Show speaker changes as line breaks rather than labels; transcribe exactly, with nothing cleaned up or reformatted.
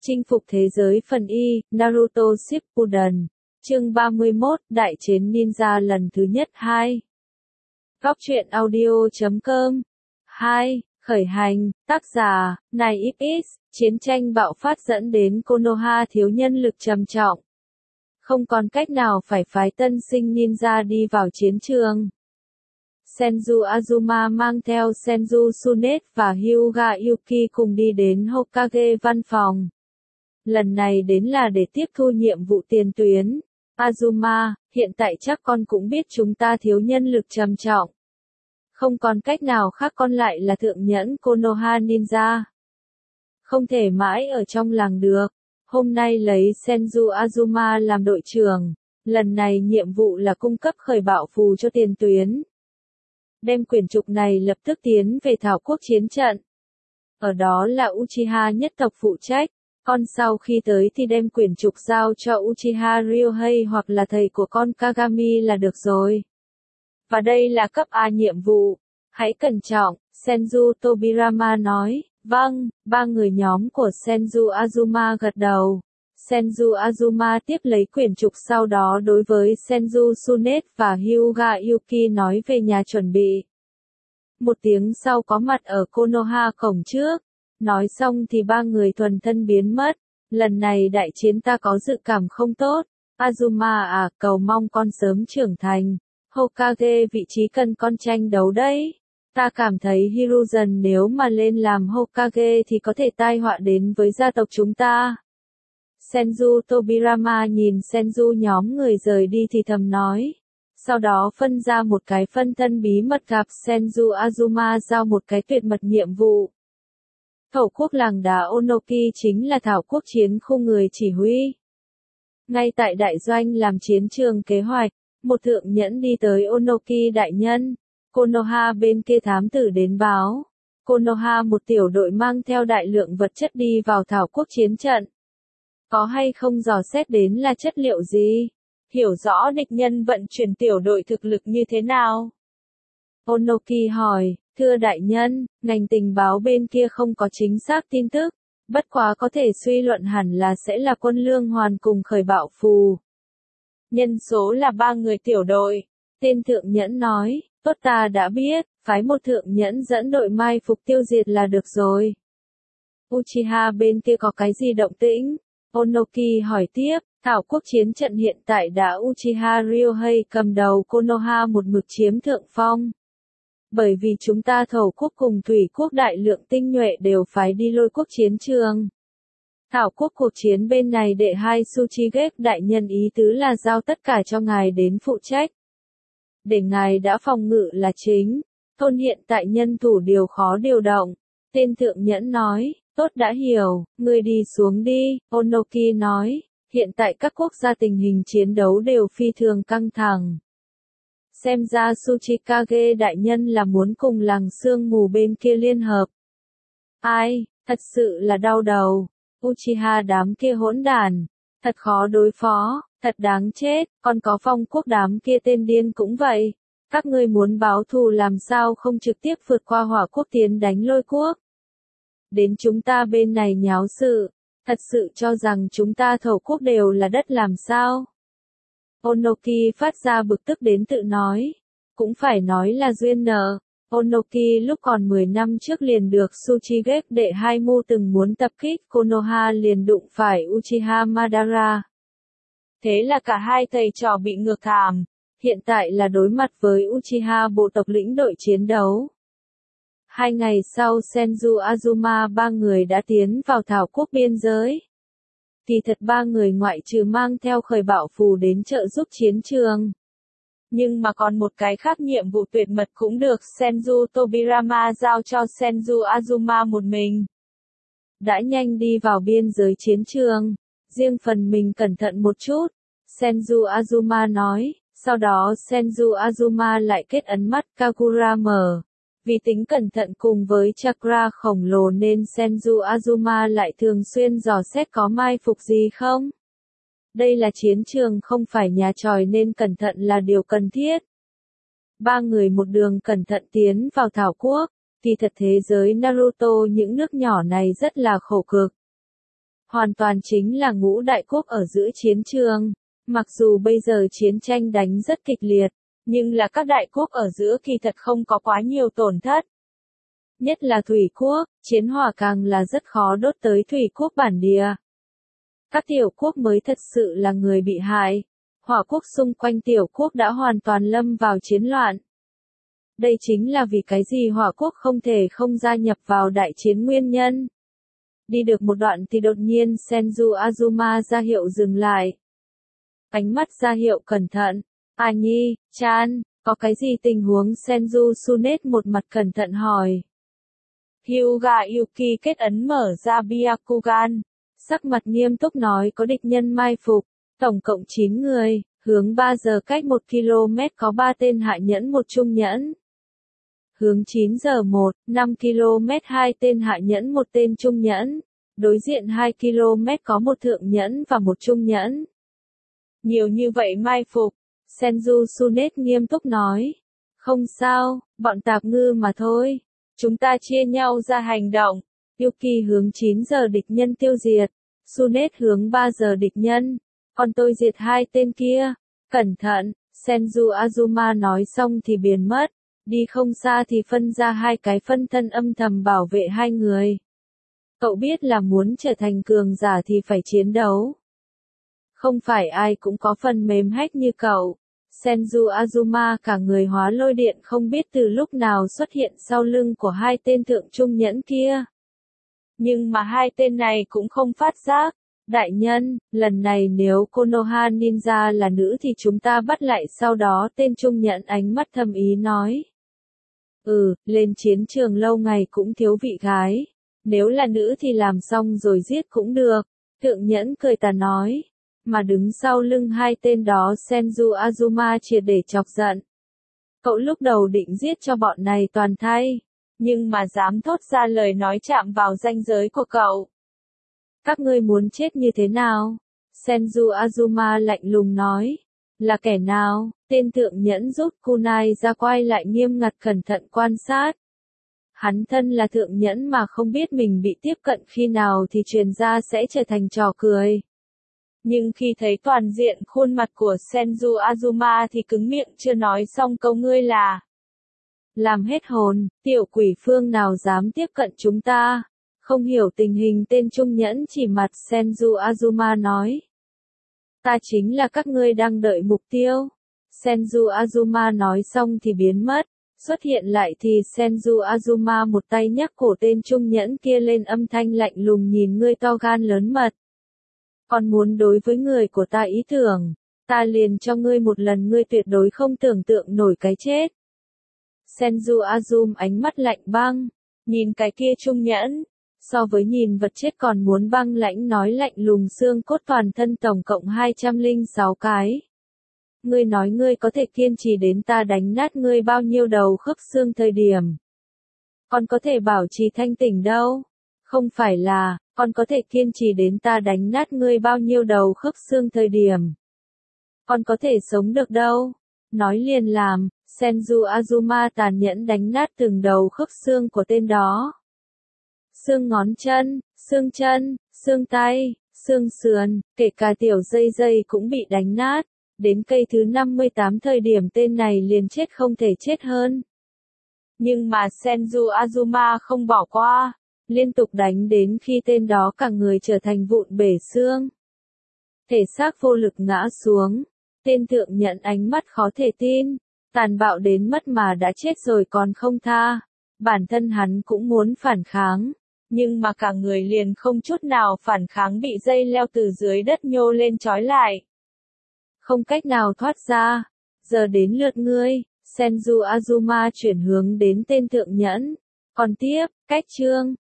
Chinh phục thế giới phần Y, Naruto Shippuden. Chương ba mươi mốt, Đại chiến ninja lần thứ nhất hai. Góc truyện audio chấm com. hai. Khởi hành, tác giả, này ích ích, chiến tranh bạo phát dẫn đến Konoha thiếu nhân lực trầm trọng. Không còn cách nào phải phái tân sinh ninja đi vào chiến trường. Senju Azuma mang theo Senju Tsunade và Hyuga Yuki cùng đi đến Hokage văn phòng. Lần này đến là để tiếp thu nhiệm vụ tiền tuyến. Azuma, hiện tại chắc con cũng biết chúng ta thiếu nhân lực trầm trọng. Không còn cách nào khác, con lại là thượng nhẫn Konoha Ninja. Không thể mãi ở trong làng được. Hôm nay lấy Senju Azuma làm đội trưởng. Lần này nhiệm vụ là cung cấp khởi bạo phù cho tiền tuyến. Đem quyển trục này lập tức tiến về Thảo Quốc chiến trận. Ở đó là Uchiha nhất tộc phụ trách. Con sau khi tới thì đem quyển trục giao cho Uchiha Ryohei hoặc là thầy của con Kagami là được rồi. Và đây là cấp A nhiệm vụ. Hãy cẩn trọng, Senju Tobirama nói. Vâng, ba người nhóm của Senju Azuma gật đầu. Senju Azuma tiếp lấy quyển trục, sau đó đối với Senju Tsunade và Hyuga Yuki nói về nhà chuẩn bị. Một tiếng sau có mặt ở Konoha cổng trước. Nói xong thì ba người thuần thân biến mất. Lần này đại chiến ta có dự cảm không tốt. Azuma à, cầu mong con sớm trưởng thành. Hokage vị trí cần con tranh đấu đấy. Ta cảm thấy Hiruzen nếu mà lên làm Hokage thì có thể tai họa đến với gia tộc chúng ta. Senju Tobirama nhìn Senju nhóm người rời đi thì thầm nói. Sau đó phân ra một cái phân thân bí mật gặp Senju Azuma giao một cái tuyệt mật nhiệm vụ. Thổ quốc làng đá Onoki chính là thảo quốc chiến khu người chỉ huy. Ngay tại đại doanh làm chiến trường kế hoạch, một thượng nhẫn đi tới Onoki đại nhân. Konoha bên kia thám tử đến báo. Konoha một tiểu đội mang theo đại lượng vật chất đi vào thảo quốc chiến trận. Có hay không dò xét đến là chất liệu gì? Hiểu rõ địch nhân vận chuyển tiểu đội thực lực như thế nào? Onoki hỏi, thưa đại nhân, ngành tình báo bên kia không có chính xác tin tức, bất quá có thể suy luận hẳn là sẽ là quân lương hoàn cùng khởi bạo phù. Nhân số là ba người tiểu đội, tên thượng nhẫn nói, tốt ta đã biết, phái một thượng nhẫn dẫn đội mai phục tiêu diệt là được rồi. Uchiha bên kia có cái gì động tĩnh? Onoki hỏi tiếp, thảo quốc chiến trận hiện tại đã Uchiha Ryohei cầm đầu Konoha một mực chiếm thượng phong. Bởi vì chúng ta thổ quốc cùng thủy quốc đại lượng tinh nhuệ đều phái đi lôi quốc chiến trường. Thảo quốc cuộc chiến bên này đệ hai Tsuchigeki đại nhân ý tứ là giao tất cả cho ngài đến phụ trách. Để ngài đã phòng ngự là chính, thôn hiện tại nhân thủ điều khó điều động. Tên thượng nhẫn nói, tốt đã hiểu, ngươi đi xuống đi, Onoki nói, hiện tại các quốc gia tình hình chiến đấu đều phi thường căng thẳng. Xem ra Tsuchikage đại nhân là muốn cùng làng sương mù bên kia liên hợp. Ai, thật sự là đau đầu. Uchiha đám kia hỗn đản, thật khó đối phó, thật đáng chết, còn có phong quốc đám kia tên điên cũng vậy. Các ngươi muốn báo thù làm sao không trực tiếp vượt qua hỏa quốc tiến đánh lôi quốc. Đến chúng ta bên này nháo sự, thật sự cho rằng chúng ta thổ quốc đều là đất làm sao. Onoki phát ra bực tức đến tự nói. Cũng phải nói là duyên nợ. Onoki lúc còn mười năm trước liền được Tsuchigeki đệ hai Mu từng muốn tập kích Konoha liền đụng phải Uchiha Madara. Thế là cả hai thầy trò bị ngược thảm. Hiện tại là đối mặt với Uchiha bộ tộc lĩnh đội chiến đấu. Hai ngày sau Senju Azuma ba người đã tiến vào thảo quốc biên giới. Kỳ thật ba người ngoại trừ mang theo khởi bạo phù đến trợ giúp chiến trường. Nhưng mà còn một cái khác nhiệm vụ tuyệt mật cũng được Senju Tobirama giao cho Senju Azuma một mình. Đã nhanh đi vào biên giới chiến trường. Riêng phần mình cẩn thận một chút. Senju Azuma nói. Sau đó Senju Azuma lại kết ấn mắt Kagura mở. Vì tính cẩn thận cùng với chakra khổng lồ nên Senju Azuma lại thường xuyên dò xét có mai phục gì không. Đây là chiến trường không phải nhà tròi nên cẩn thận là điều cần thiết. Ba người một đường cẩn thận tiến vào thảo quốc, kỳ thật thế giới Naruto những nước nhỏ này rất là khổ cực. hoàn toàn chính là ngũ đại quốc ở giữa chiến trường. Mặc dù bây giờ chiến tranh đánh rất kịch liệt, nhưng là các đại quốc ở giữa kỳ thật không có quá nhiều tổn thất. Nhất là thủy quốc, chiến hỏa càng là rất khó đốt tới thủy quốc bản địa. Các tiểu quốc mới thật sự là người bị hại. Hỏa quốc xung quanh tiểu quốc đã hoàn toàn lâm vào chiến loạn. Đây chính là vì cái gì hỏa quốc không thể không gia nhập vào đại chiến nguyên nhân. Đi được một đoạn thì đột nhiên Senju Azuma ra hiệu dừng lại. Ánh mắt ra hiệu cẩn thận. À nhi, chan, có cái gì tình huống Senju Sunet một mặt cẩn thận hỏi. Hyuga Yuki kết ấn mở ra Byakugan. Sắc mặt nghiêm túc nói có địch nhân mai phục. Tổng cộng chín người, hướng ba giờ cách một ki lô mét có ba tên hạ nhẫn một trung nhẫn. Hướng chín giờ một, năm ki lô mét hai tên hạ nhẫn một tên trung nhẫn. Đối diện hai ki lô mét có một thượng nhẫn và một trung nhẫn. Nhiều như vậy mai phục, Senju Sunet nghiêm túc nói. Không sao, bọn tạp ngư mà thôi. Chúng ta chia nhau ra hành động. Yuki hướng chín giờ địch nhân tiêu diệt. Sunet hướng ba giờ địch nhân. Còn tôi diệt hai tên kia. Cẩn thận, Senju Azuma nói xong thì biến mất. Đi không xa thì phân ra hai cái phân thân âm thầm bảo vệ hai người. Cậu biết là muốn trở thành cường giả thì phải chiến đấu. Không phải ai cũng có phần mềm hack như cậu. Senju Azuma cả người hóa lôi điện không biết từ lúc nào xuất hiện sau lưng của hai tên thượng trung nhẫn kia. Nhưng mà hai tên này cũng không phát giác. Đại nhân, lần này nếu Konoha Ninja là nữ thì chúng ta bắt lại sau đó tên trung nhẫn ánh mắt thâm ý nói. Ừ, lên chiến trường lâu ngày cũng thiếu vị gái. Nếu là nữ thì làm xong rồi giết cũng được. Thượng nhẫn cười tà nói. Mà đứng sau lưng hai tên đó Senju Azuma triệt để chọc giận. Cậu lúc đầu định giết cho bọn này toàn thay. Nhưng mà dám thốt ra lời nói chạm vào ranh giới của cậu. Các ngươi muốn chết như thế nào? Senju Azuma lạnh lùng nói. Là kẻ nào? Tên thượng nhẫn rút kunai ra quay lại nghiêm ngặt cẩn thận quan sát. Hắn thân là thượng nhẫn mà không biết mình bị tiếp cận khi nào thì truyền ra sẽ trở thành trò cười. Nhưng khi thấy toàn diện khuôn mặt của Senju Azuma thì cứng miệng chưa nói xong câu ngươi là. Làm hết hồn, tiểu quỷ phương nào dám tiếp cận chúng ta. Không hiểu tình hình tên trung nhẫn chỉ mặt Senju Azuma nói. Ta chính là các ngươi đang đợi mục tiêu. Senju Azuma nói xong thì biến mất. Xuất hiện lại thì Senju Azuma một tay nhắc cổ tên trung nhẫn kia lên âm thanh lạnh lùng nhìn ngươi to gan lớn mật. Còn muốn đối với người của ta ý tưởng, ta liền cho ngươi một lần ngươi tuyệt đối không tưởng tượng nổi cái chết. Senju Azum ánh mắt lạnh băng, nhìn cái kia trung nhẫn, so với nhìn vật chết còn muốn băng lãnh nói lạnh lùng xương cốt toàn thân tổng cộng hai trăm lẻ sáu cái. Ngươi nói ngươi có thể kiên trì đến ta đánh nát ngươi bao nhiêu đầu khớp xương thời điểm. Còn có thể bảo trì thanh tỉnh đâu. Không phải là, còn có thể kiên trì đến ta đánh nát ngươi bao nhiêu đầu khớp xương thời điểm. Còn có thể sống được đâu. Nói liền làm, Senju Azuma tàn nhẫn đánh nát từng đầu khớp xương của tên đó. Xương ngón chân, xương chân, xương tay, xương sườn, kể cả tiểu dây dây cũng bị đánh nát. Đến cây thứ năm mươi tám thời điểm tên này liền chết không thể chết hơn. Nhưng mà Senju Azuma không bỏ qua, liên tục đánh đến khi tên đó cả người trở thành vụn bể xương. Thể xác vô lực ngã xuống, tên thượng nhận ánh mắt khó thể tin, tàn bạo đến mất mà đã chết rồi còn không tha. Bản thân hắn cũng muốn phản kháng, nhưng mà cả người liền không chút nào phản kháng bị dây leo từ dưới đất nhô lên trói lại. Không cách nào thoát ra. Giờ đến lượt ngươi. Senju Azuma chuyển hướng đến tên thượng nhẫn. Còn tiếp, cách chương.